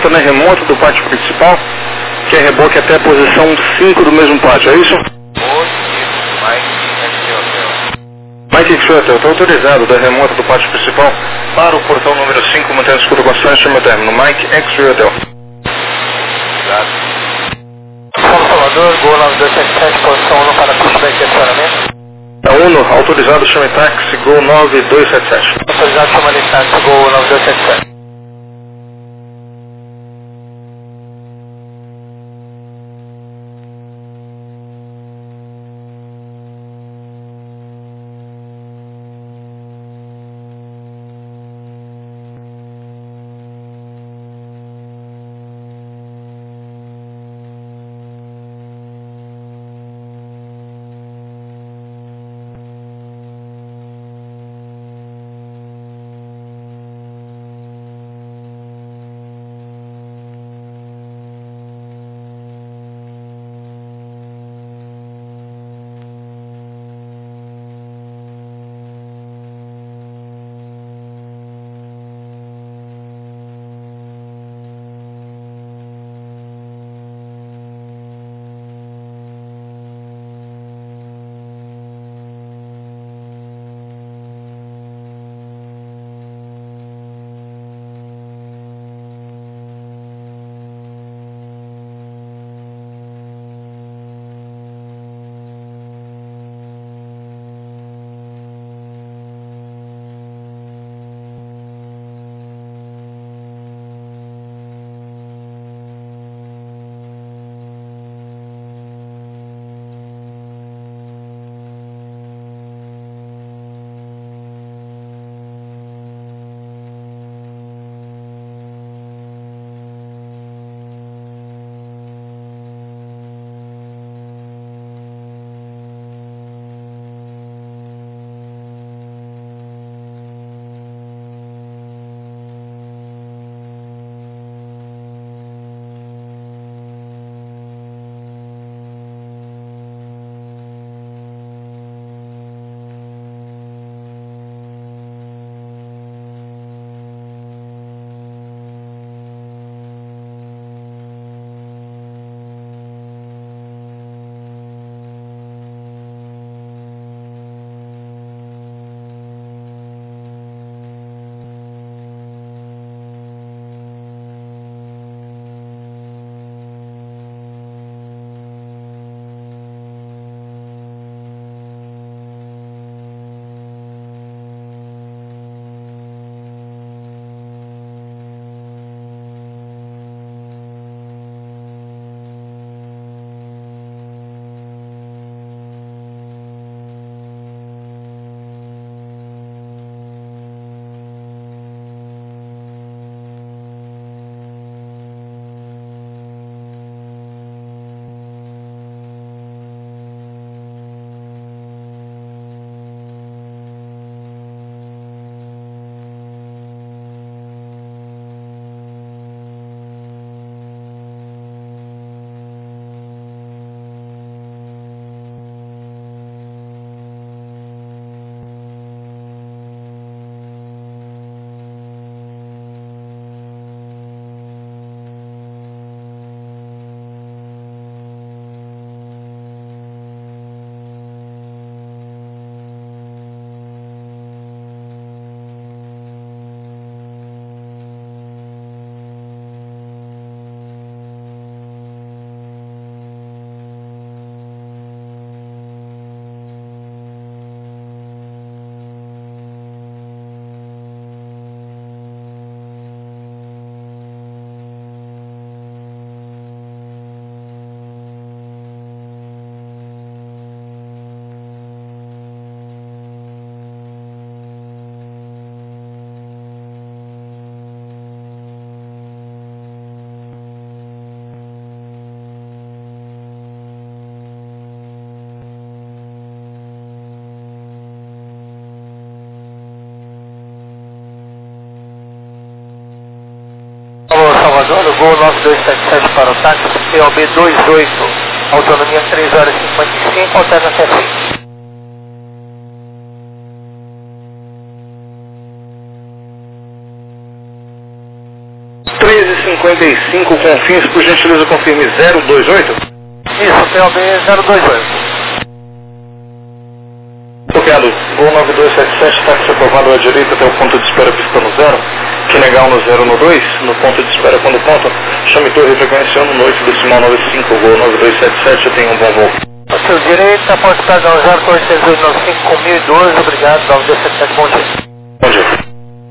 volta na remota do pátio principal, que é reboque até a posição 5 do mesmo pátio, é isso? Mike X-Ray Hotel, está autorizado da remota do pátio principal para o portão número 5, mantendo escuta constante no meu término. Mike X-Ray Hotel. São Salvador, Gol 9277, posição 1 para pushback de acionamento. A Uno, autorizado, chame táxi, Gol 9277. Autorizado, chama de táxi, Gol 9277. Salvador, Gol 9277 para o táxi, POB 28, autonomia 3 horas e 55, alternância 20. 55 Confins, por gentileza confirme 028. Isso, POB 028. Copiado, voo 9277, táxi aprovado à direita até o ponto de espera pista no 0, que legal no 0 no 2, no ponto de espera quando ponto, chame torre frequência 1 noite decimal 95, voo 9277, tenha um bom voo. À sua direita, pode pagar o 04895 com 1012, obrigado, 9277, bom dia. Bom dia.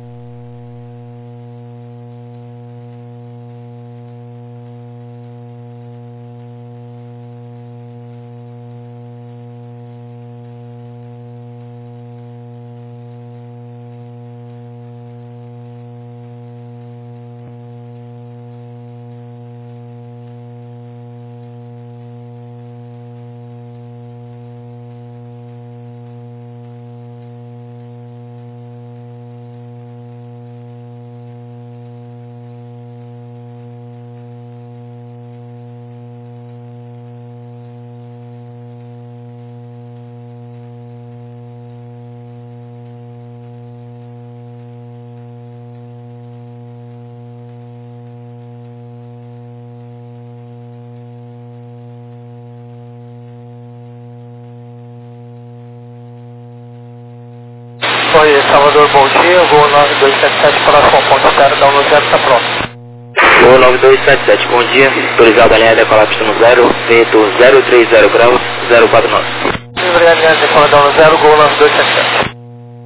Oi, Salvador, bom dia, voo 9277 para São Ponte Espera, dá no 0, está pronto. Voo 9277, bom dia, autorizado a linha decolar pista no 0, vento 030 graus, 049. Obrigado, linha decolar, dá no 0, voo 9277.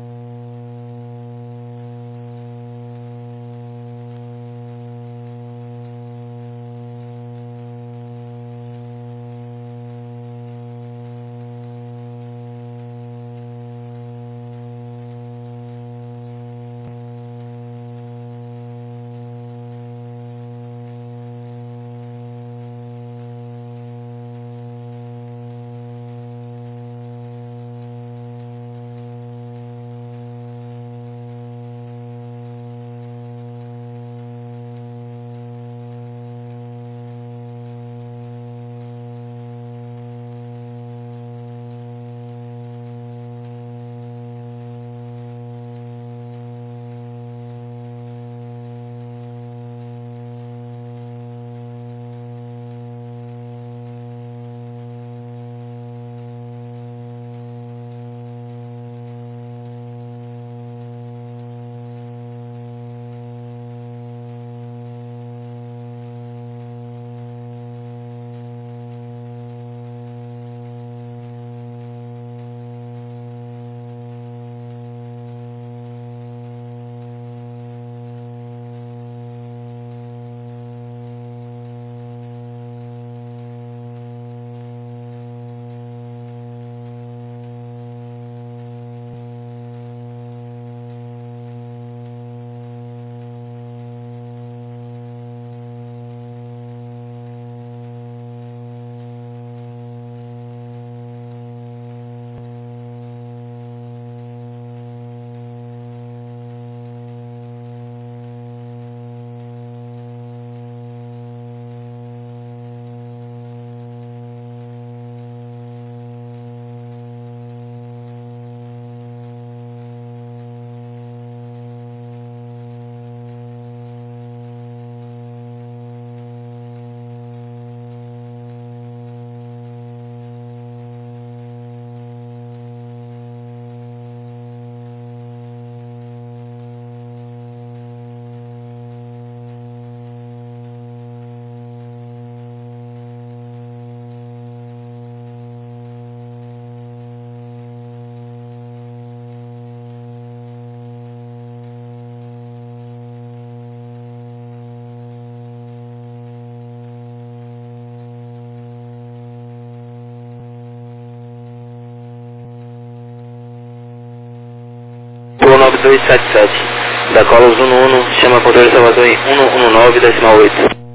Voo 9277, da Colos 11, chama controle Salvador em 119, decimal 8.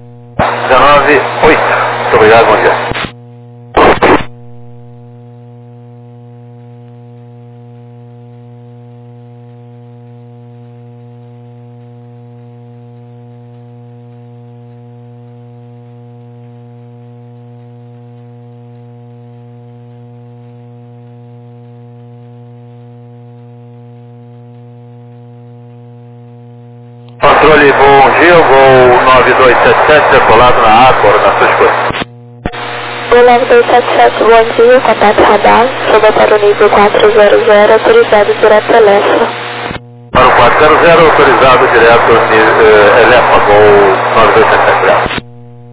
198, muito obrigado, bom dia. Controle, bom dia, Gol 9277, decolado na A, coordenação escolha. Gol 9277, bom dia, contato radar, sobe para o nível 400, autorizado direto Elefa. Para o 400, autorizado direto Elefa, Gol 9277.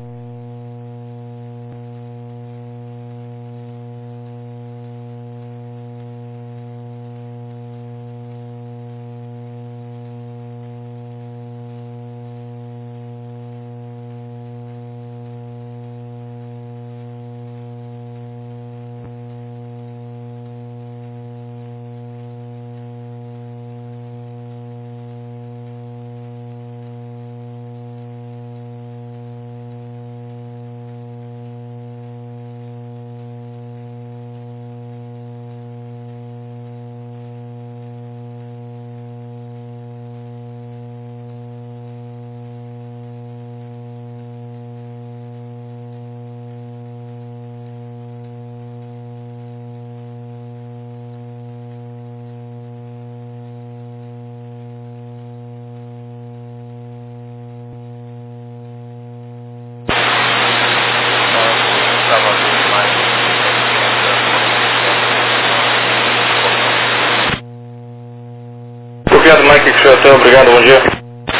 Obrigado, Mike, que foi até. Obrigado, bom dia.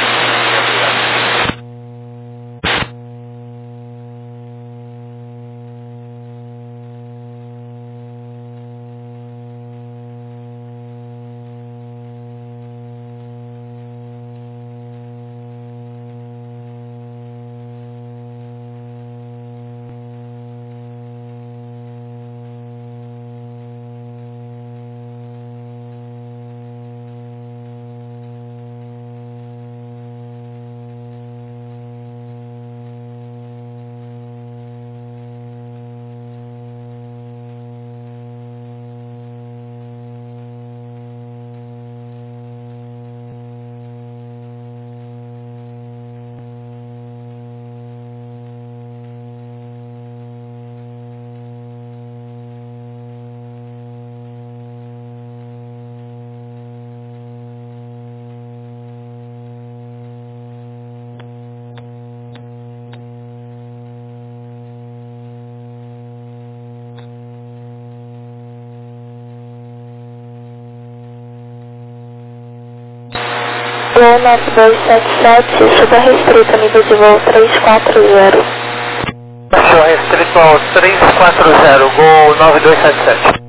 Gol 9277, suba restrito, nível de voo 340. Baixou restrito ao 340, Gol 9277.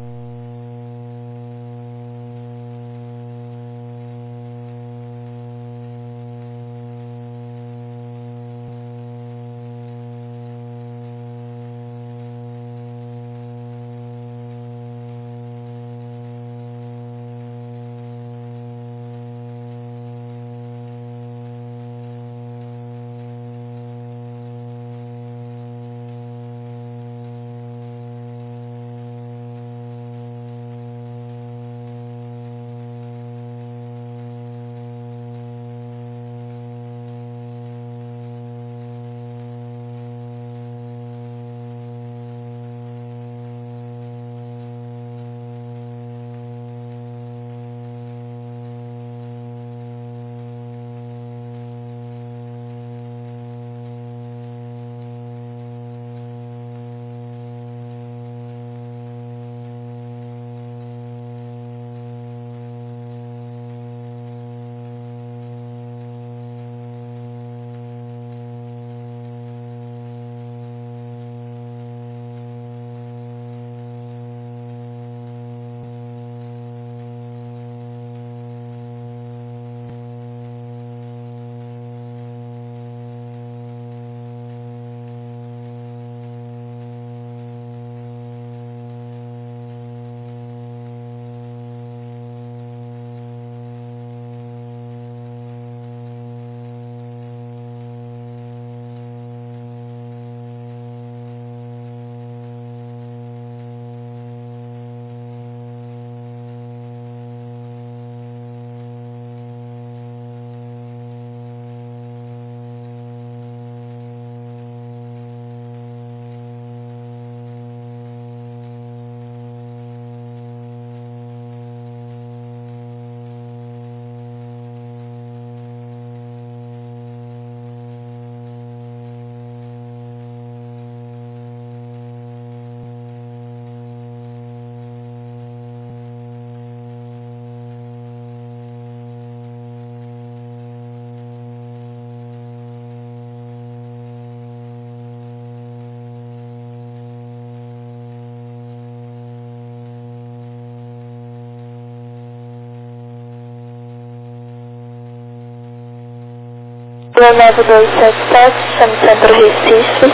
19277, chame Centro Recife,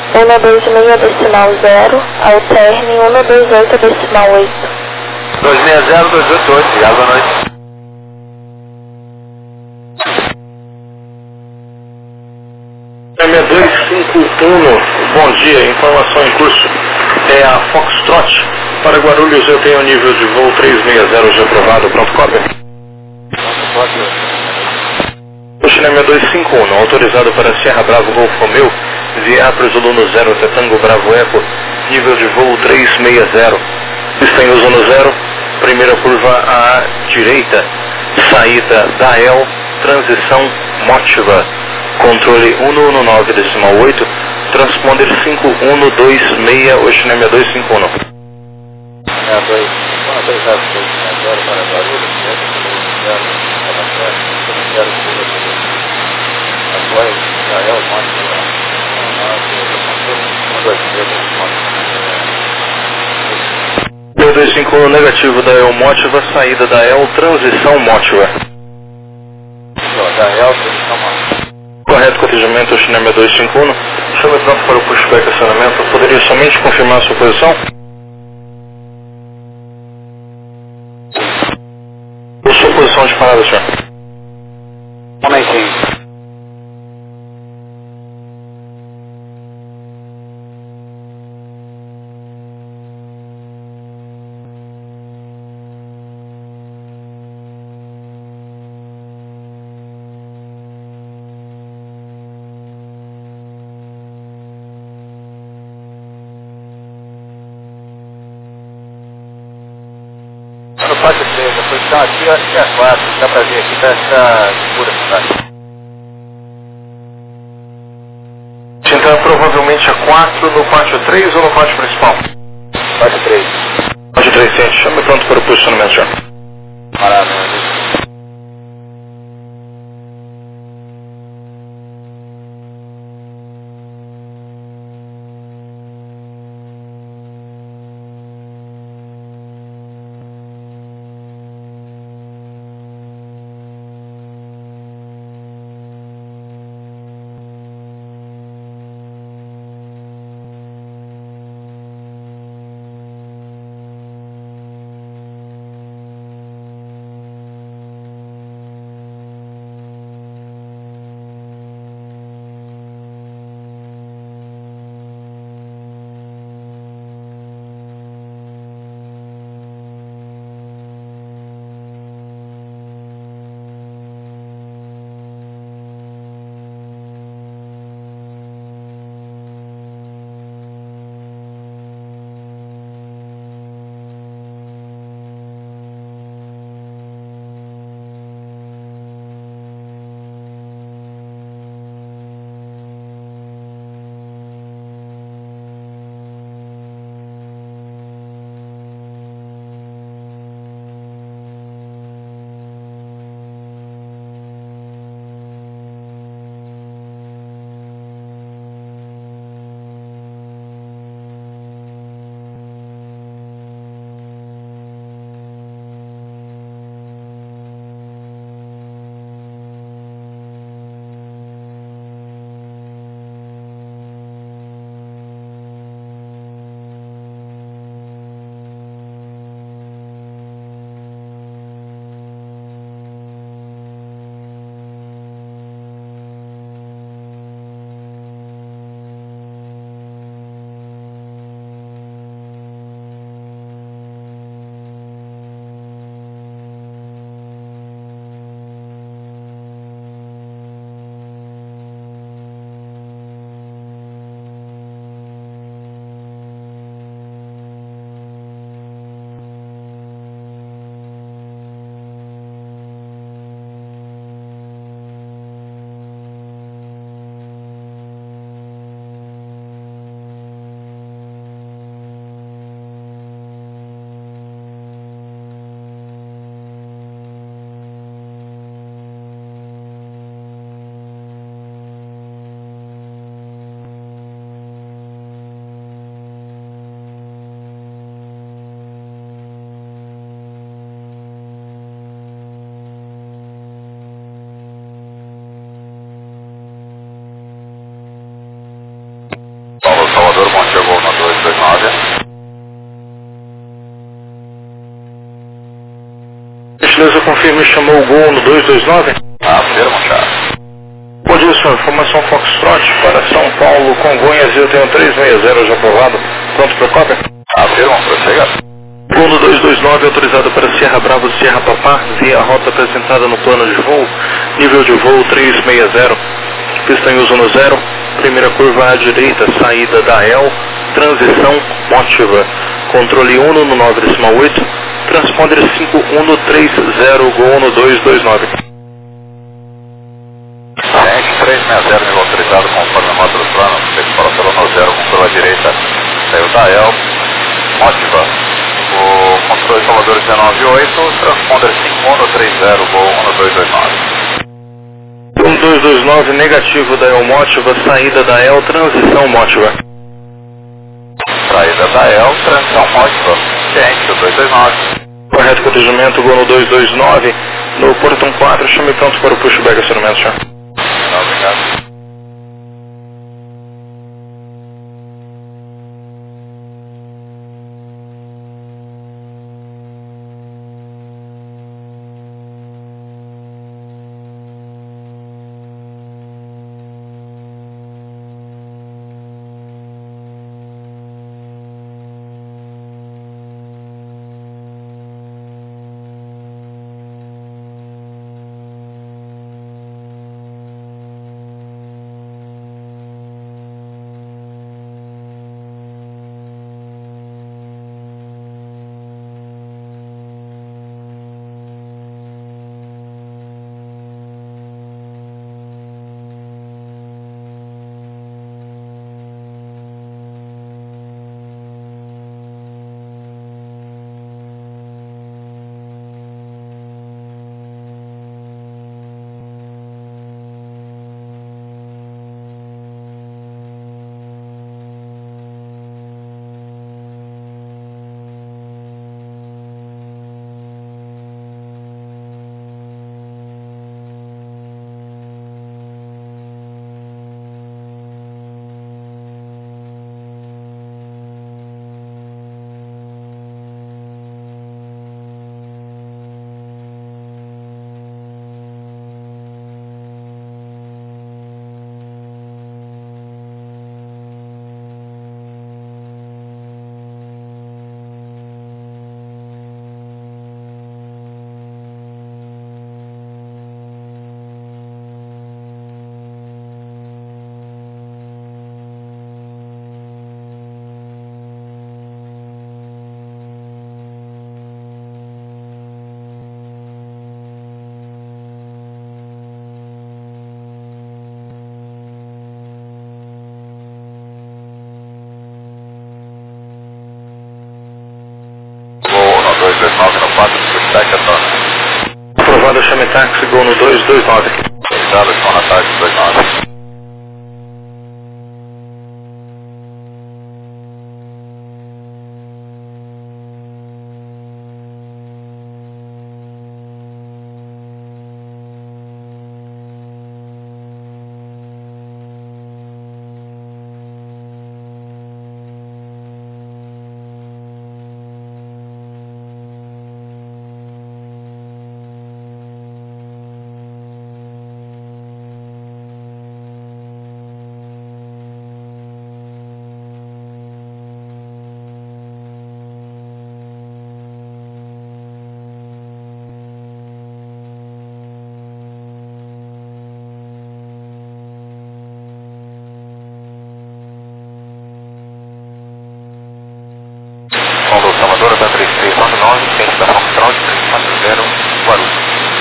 126.0, alterne 128.8. 260-288, obrigado, boa noite. M251, bom dia, informação em curso. É a Foxtrot. Para Guarulhos eu tenho nível de voo 360 já aprovado, pronto, cópia. O China 251, autorizado para Sierra Bravo Golf Romeo, via para Zulu no 0, Tango Bravo Eco, nível de voo 360. Está em uso no 0, primeira curva à direita, saída da El, transição Motiva, controle 119.8, transponder 5126, o China 251. B251 negativo da El Motiva, saída da El, transição Motiva. Correto, corrigimento, China 251. Chama pronto para o pushback acionamento. Poderia somente confirmar a sua posição? Ou sua posição de parada, senhor? Momentinho. Não pode ser, a posição aqui eu acho que é a 4, dá pra ver aqui, tá segura, tá? Então provavelmente a 4 no pátio 3 ou no pátio principal? Pátio 3. Pátio 3, ciente. Chame pronto para o posicionamento, senhor. Maravilha. confirme, chamou o Gol no 229. Afirma, Charlie. Bom dia, senhor. Informação Foxtrot para São Paulo, Congonhas, eu tenho 360 já aprovado. Pronto para cópia? Afirma, prossiga. Gol no 229, autorizado para Sierra Bravo, Sierra Papá, via rota apresentada no plano de voo, nível de voo 360, pista em uso no 0, primeira curva à direita, saída da EL, transição mótiva, controle 1 no 9,8, transponder 5130, Gol no 229. 360, nível autorizado conforme a nota do plano, para o no 0, curva à direita, saiu da EL, mótiva. O controle Salvador 198, transponder 5130, Gol 1229. 1229, negativo da EL mótiva, saída da EL, transição mótiva. Saída da EL, transição mótiva, ciente, 229. Correto cotejamento, Gol no 229, no portão 4, chame pronto para o pushback acionamento, senhor. Obrigado. Aprovado, chame táxi, Gol no 229. Obrigado, João Natália, 229. Condução Amadora da 3399, ciente da Foxtrot 340, Guarulhos.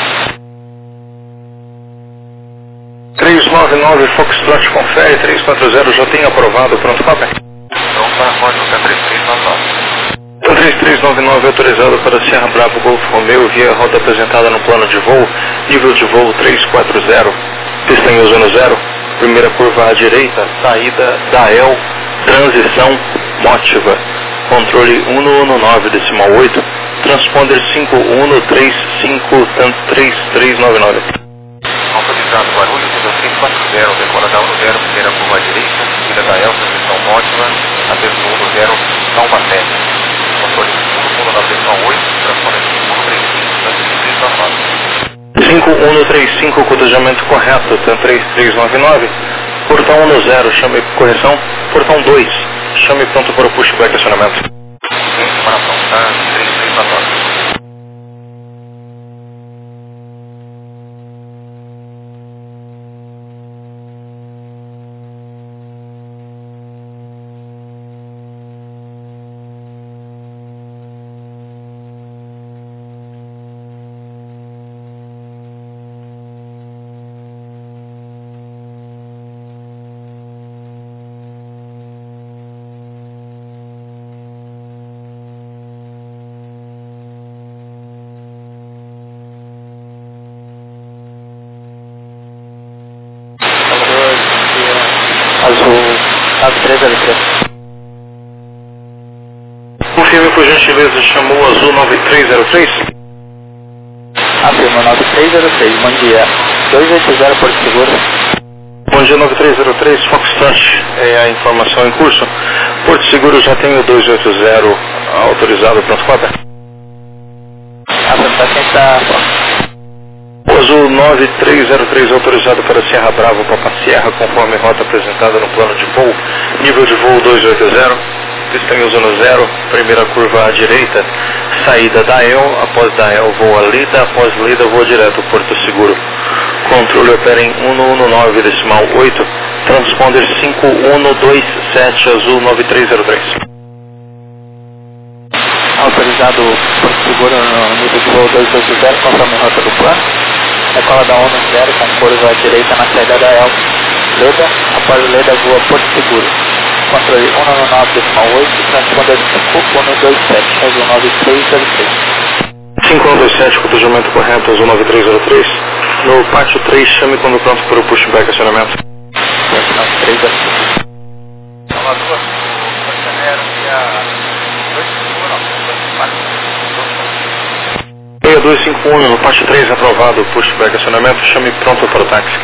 399 Foxtrot confere, 340 já tem aprovado, pronto, cópia? Pronto para a código 3399. 3399 autorizado para Sierra Bravo Golf Romeo via rota apresentada no plano de voo, nível de voo 340, pista em uso no 0, primeira curva à direita, saída da EL, transição mótiva, controle 119,8, transponder 5135-3399. Autorizado Guarulhos, nível 340, decora da 10, primeira curva à direita, seguida da EL, transição mótiva, aterro no 10, Nova 7. Controle 119,8, transponder 5135-3399. 5135, cotejamento correto, TAM 3399. Portão 10, chame correção. Portão 2, chame pronto para o pushback acionamento. Informação, TAM 3399. Azul 9303. Confirme por gentileza, chamou Azul 9303. Afirma 9303, bom dia. 280 Porto Seguro. Bom dia 9303, Foxtrot, é a informação em curso. Porto Seguro já tem o 280 autorizado, pronto, cota. Afirma, quem está... O Azul 9303 autorizado para Serra Bravo, Papa Sierra, conforme rota apresentada no plano de voo. Nível de voo 280, pista em uso 0, primeira curva à direita, saída da EL, após da EL voa lida, após lida voa direto Porto Seguro. Controle opera em 119.8, transponder 5127 Azul 9303. Autorizado Porto Seguro no nível de voo 280, conforme rota do plano. Decola da 10 com curva à direita na saída da EL. Leda, após Leda voa Porto Seguro. Controle 119.8, transponder 5127 Azul 9303. 5127, cotejamento correto, Azul 9303. No pátio 3, chame quando pronto para o pushback acionamento. 9303. Uma duas, o questionário dia 6251, no pátio 3, aprovado, pushback acionamento, chame pronto para o táxi.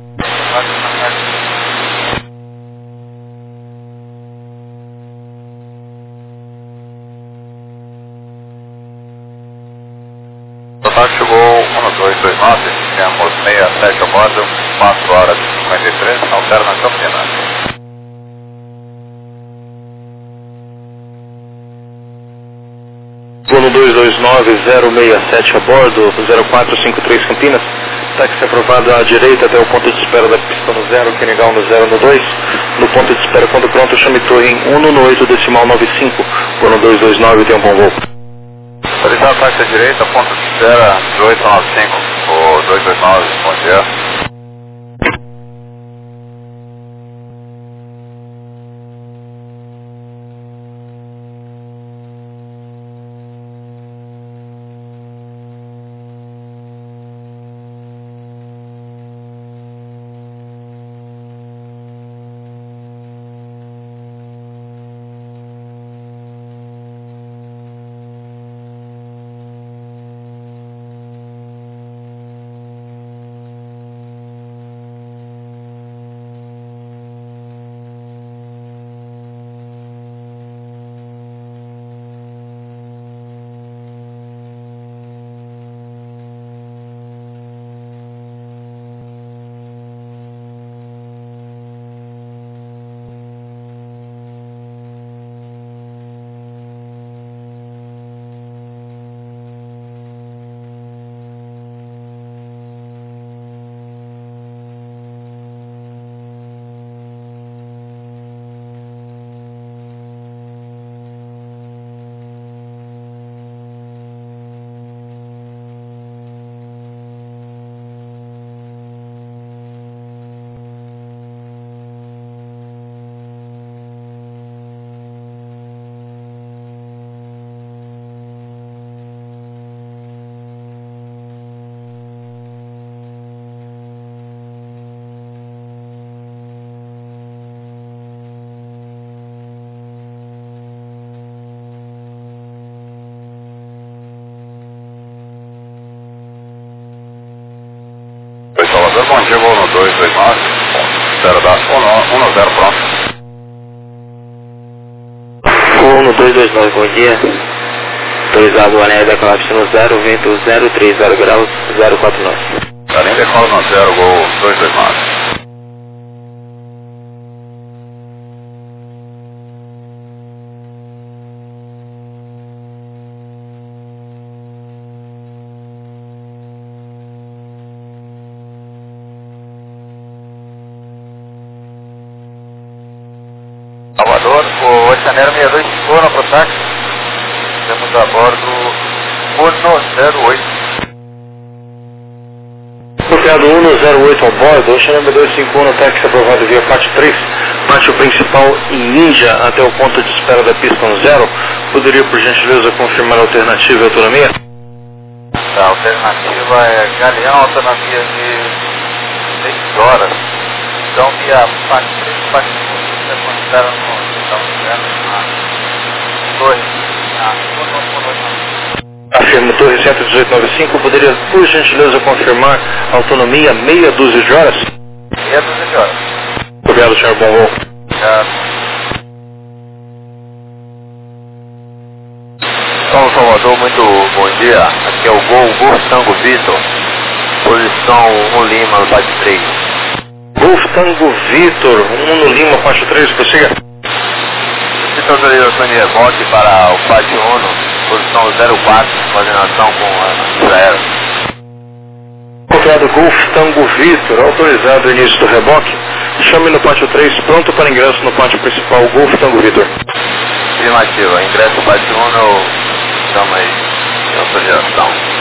Total chegou 1229, temos 67 a bordo, 4 horas e 53, alterna Campinas. Plano 229-067 a bordo, 0453 Campinas. Táxi aprovado à direita até o ponto de espera da pista no 0, Quenegal no 0 no 2. No ponto de espera quando pronto, chame torre em 1 no 8 decimal 95. Plano 229 tem um bom voo. Autorizado táxi à direita, ponto de espera 1895, o 229, bom dia. Bom dia, voo no 229, espera da 10 pronto. Voo no 229, bom dia. Autorizado o anel da colapso no 0, vento 030 graus 049. Além decola no 0, Gol 229. Salvador, o 8 de janeiro 62 na Protax. Temos a bordo Uno 08. Copiado 108 ao bordo, Ocean número 251 no táxi aprovado via parte 3, pátio principal em Índia até o ponto de espera da pista 0. Poderia, por gentileza, confirmar a alternativa e autonomia? A alternativa é Galeão, autonomia de 6 horas. Então, via parte 3, parte 1, você considera no torre, Afirmo, torre 11895, poderia, por gentileza, confirmar a autonomia meia dúzia de horas? Meia dúzia de horas. Obrigado, senhor. Bom voo. Salvador, muito bom dia. Aqui é o Golf Tango Vitor, posição 1 Lima, no parte 3. Golf Tango Vitor, 1 no Lima, parte 3, prossiga. Fica autorização de reboque para o parte 1, posição 04, coordenação com a Israel. Copiado Golf Tango Vitor, autorizado o início do reboque. Chame no pátio 3, pronto para ingresso no pátio principal, Golf Tango Vitor. Afirmativa, ingresso no pátio 1, eu chamo aí de autorização.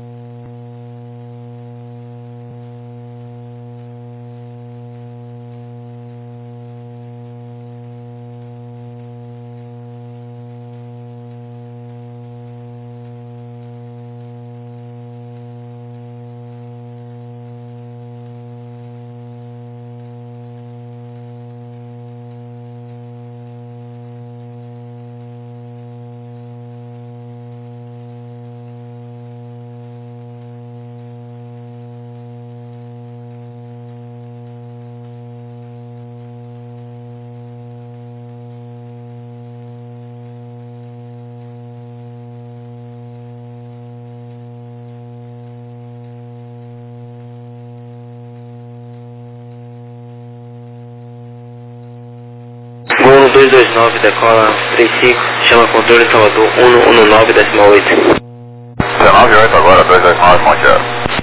Gol 229, decola 35, chama controle Salvador 119, 8. 19,8 agora, 229, Monteiro.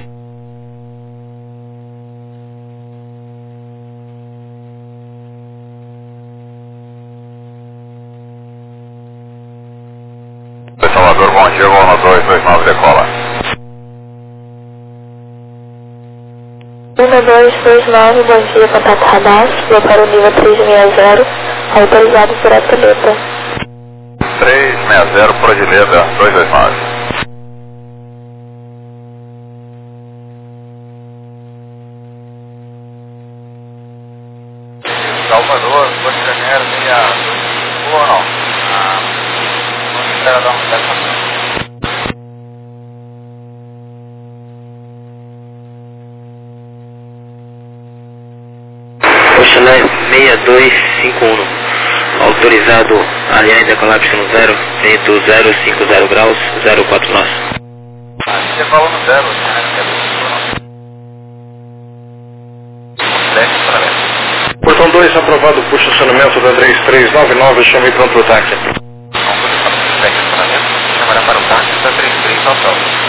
Salvador, bom dia, Gol 229, decola. 1229, bom dia, contato radar, vou para o nível 360, autorizado por atleta. 360, Prodileta, 229. Salvador, Rio de Janeiro, 6 ou não? Não espera dar um certo. Oxalá 6251, autorizado aliás decolar no 0, vento 050 graus, 04 nós. Você falou no 0, né? Portão 2 aprovado por estacionamento da 3399, chame pronto para o táxi. Chamará para o táxi da 33 total.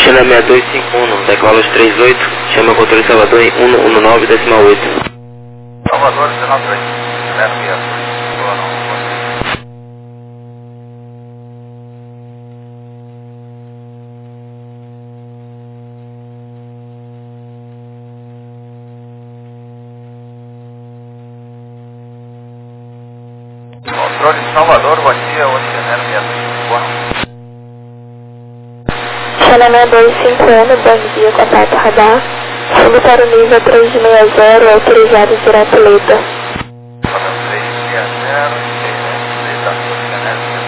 China 6251, decola os 38, chama controle Salvador em 119,8. Salvador 193, 062. Controle de Salvador, bom dia, Oceano 62. China 6251, bom dia, contato radar. Subiu para o nível 360, autorizado direto Leda. 360, Leda, Oceano.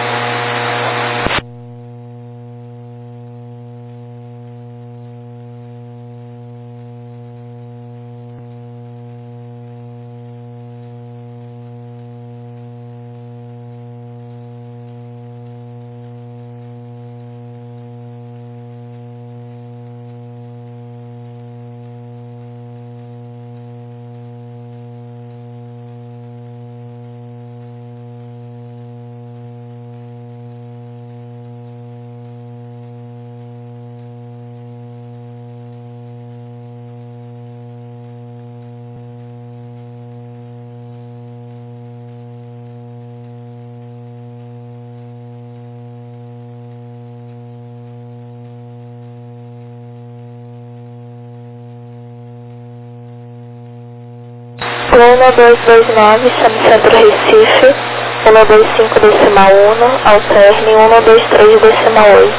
Plano 229, chame Centro Recife, 125 decimal 1, alterne 123 decimal 8.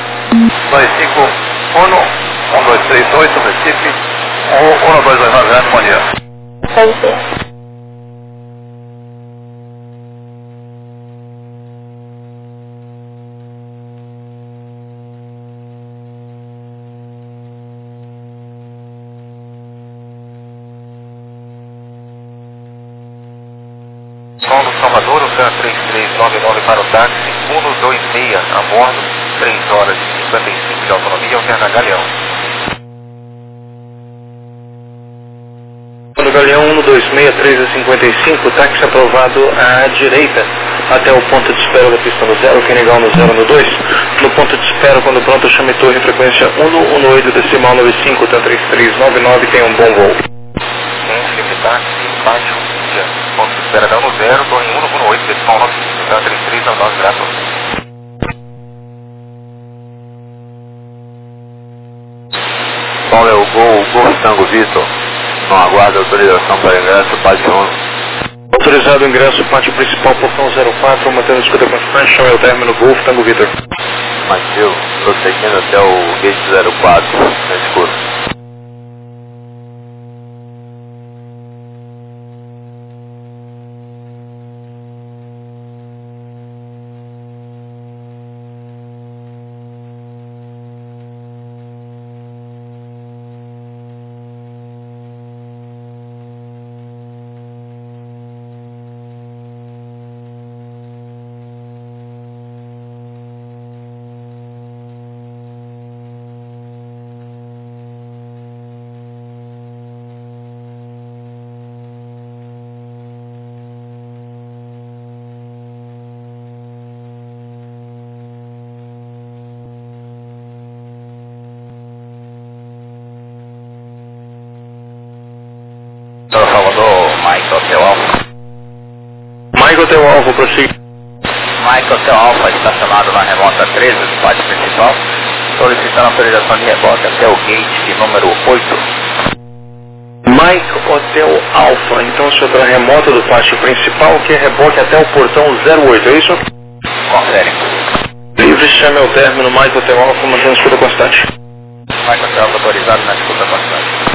251, 1238, Recife, 12290, bom dia. Bom dia. Som do Salvador, Oceano 3399 para o táxi 126, a bordo, 3 horas e 55 de autonomia, Oceano Galeão. No Galeão 126-355, táxi aprovado à direita até o ponto de espera da pista no 0, quem negar no 0 no 2. No ponto de espera, quando pronto, chame torre frequência 118 decimal 95, 3399, tenha um bom voo. Filme táxi, baixo, dia. Ponto de espera dá no 0, torre 118 decimal 95, 3399, graças. Paulo é o Gol Tango Vitor. Não aguarda autorização para ingresso, pátio 11. Autorizado o ingresso, pátio principal, portão 04, mantendo a escuta constante, chame ao término Golf Tango Vitor. Matheus, prosseguindo até o gate 04, na escuta. Salvador, Michael, teu alvo. Michael, teu alvo, prossiga. Michael, teu alfa estacionado na remota 13 do pátio principal, solicitando autorização de rebote até o gate de número 8. Mike Hotel Alpha, então o senhor está na remota do pátio principal, que é reboque até o portão 08, é isso? Confere. Livre, chame ao término Mike Hotel Alpha, mantendo a escuta constante. Michael, teu alfa autorizado na escuta constante.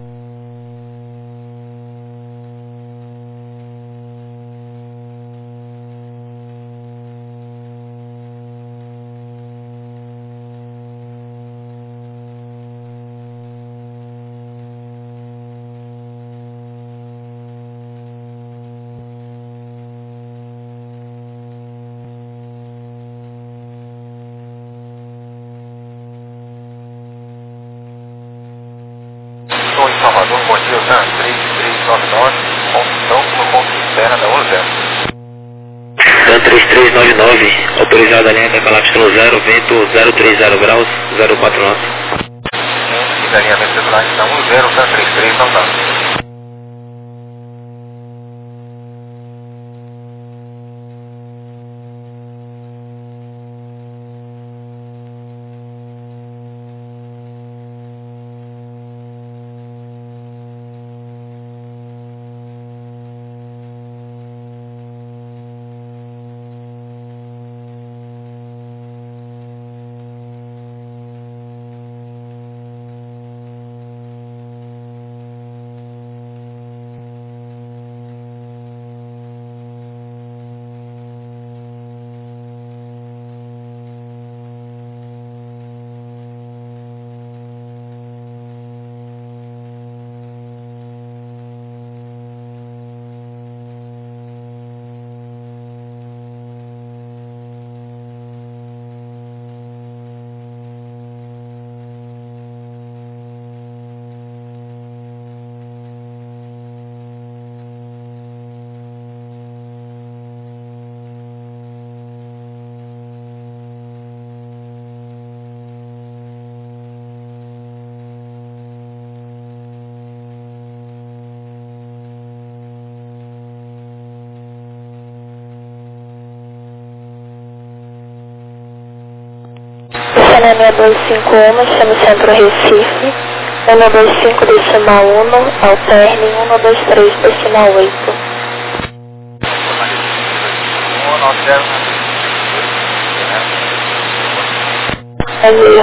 Estou em Salvador, bom dia, Oceano 3399, condução no ponto de espera da 10. 3399 99, autorizada a linha decolagem pelo 0, vento 030 graus, 04 knots. Alinhamento de decolagem está 10, tá 33, não tá. Chama 6251, chama Centro Recife, 125 decimal 1, alterne 123 decimal 8. Prazer.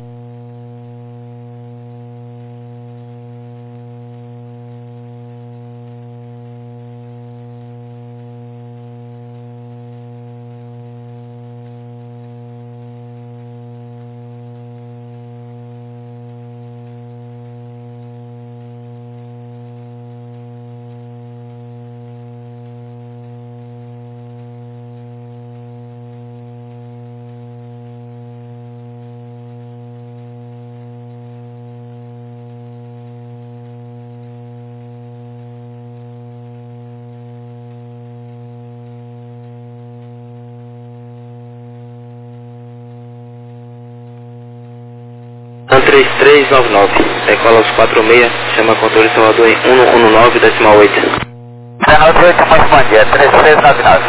São 3399, decola aos 46, chama controle Salvador em 119 decimal 8. 98, muito bom dia, 3399.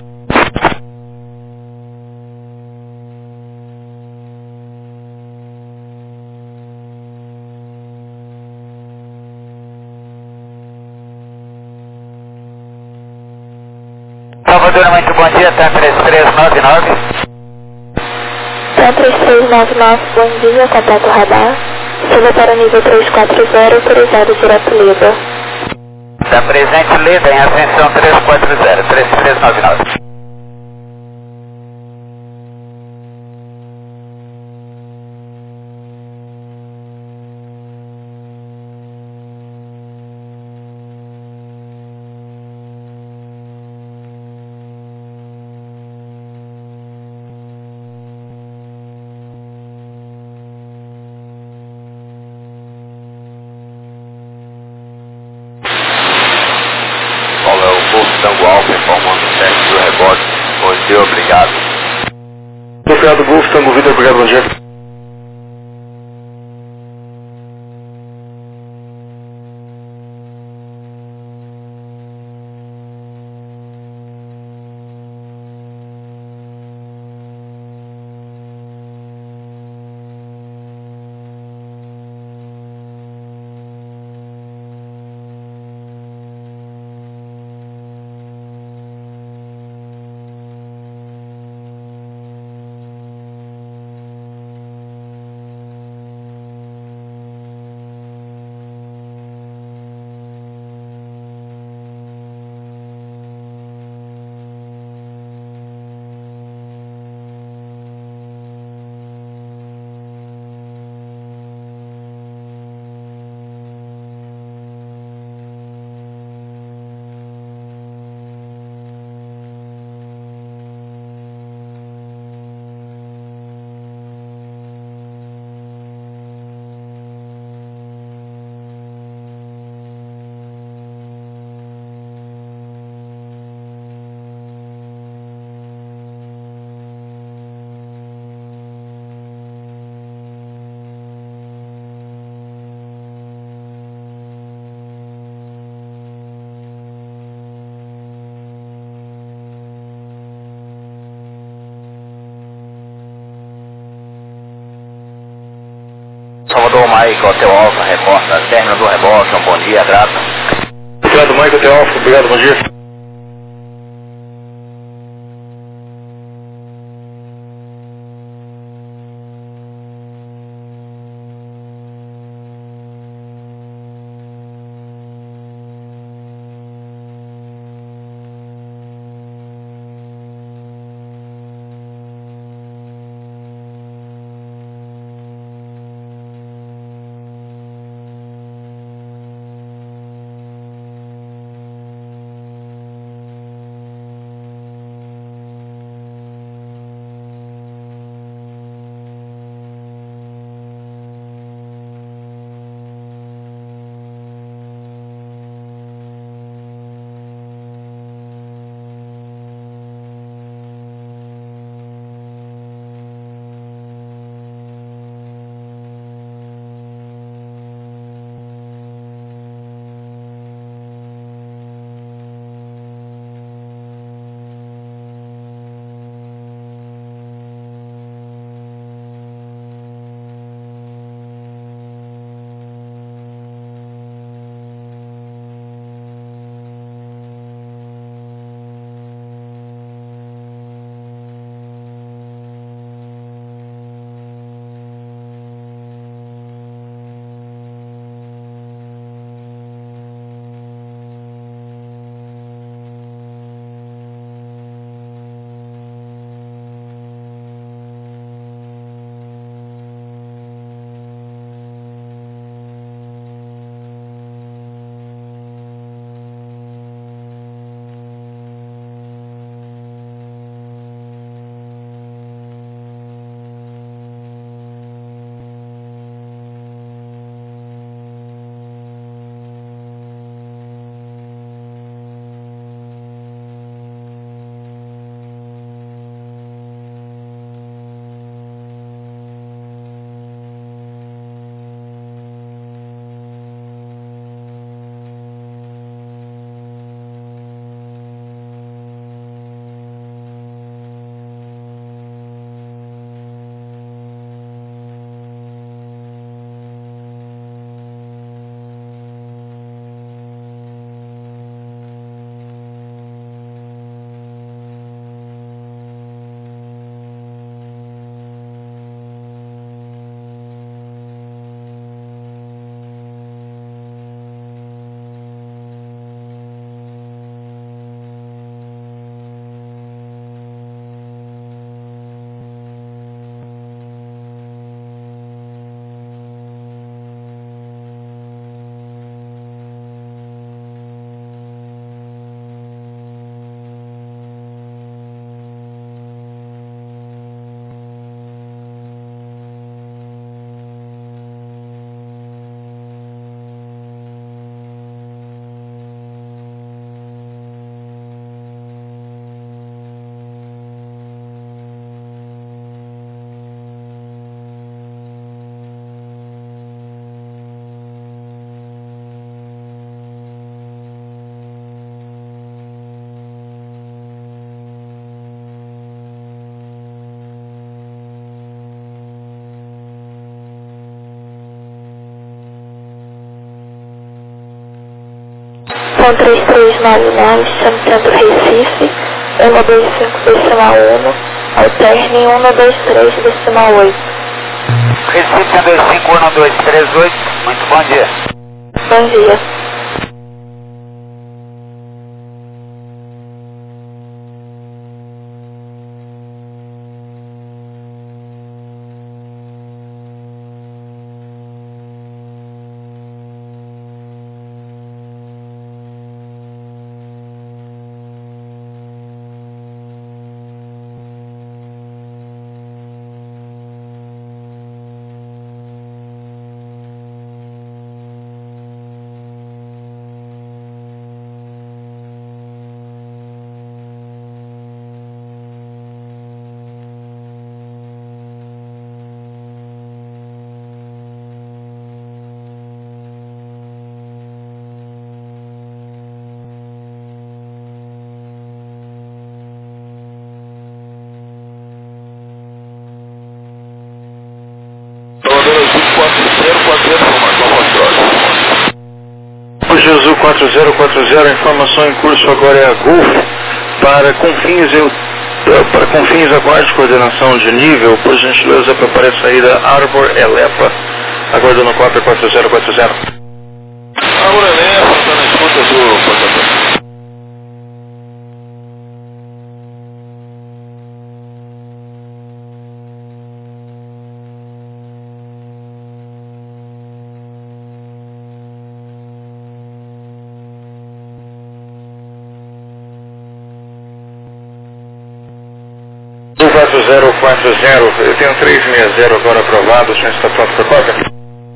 Salvador, muito bom dia, tá 3399. Tá 3399, bom dia, contato radar. Chama para o nível 340, autorizado direto Leda. Está presente Leda em ascensão 340, 3399. Tango Alfa informando o teste do rebote. Bom dia, obrigado. Obrigado, Golf, Tango Vida, obrigado, bom dia. Mike, Hotel Alfa, reporta, término do reboque, um bom dia, grato. Obrigado, Mike, Hotel Alfa, obrigado, bom dia. São 3399, chame Centro Recife, 125,1, alterne 123,8. Recife 1251238, muito bom dia. Bom dia. 4040, informação em curso agora é a Golf. Para confins aguarde coordenação de nível, por gentileza prepare a saída Arbor Elepa, aguardando 44040. Arbor Elepa, está na escuta do porta-voz. Do 4040, eu tenho 360 agora aprovado, o senhor está pronto para cópia?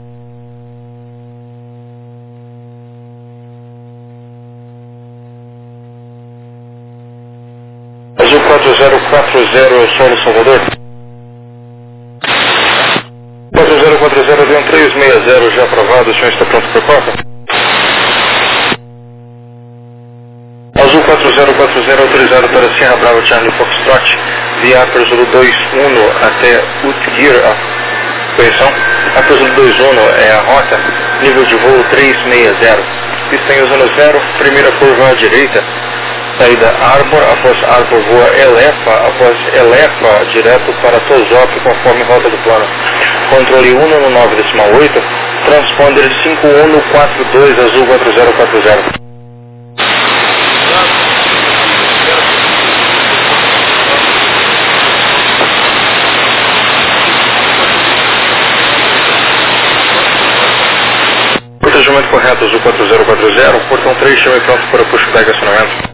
Azul 4040, Solo Salvador. 4040, eu tenho 360 já aprovado, o senhor está pronto para cópia? Azul 4040, autorizado para Sierra Bravo Charlie Foxtrot, via Apple 21 até Utgir, correção, Apple 21 é a rota, nível de voo 360, pista em usando 0, primeira curva à direita, saída Arbor, após Arbor voa Elepa, após Elepa direto para Tosop conforme rota do plano, controle 119.8, transponder 5142, Azul 4040. Procedimento correto, Azul 4040, portão 3, chame pronto para pushback acionamento.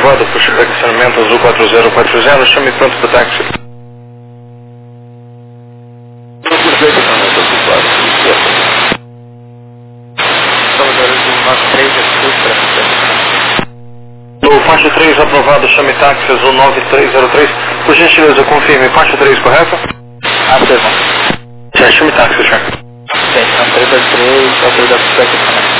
aprovado, puxa para estacionamento azul 4040, chame pronto para táxi. No faixa 3 aprovado, chame táxi azul 9303, por gentileza confirme, faixa 3 correto? Afirma. Já chame táxi, chefe. Atenção 323, altura da pista aqui também.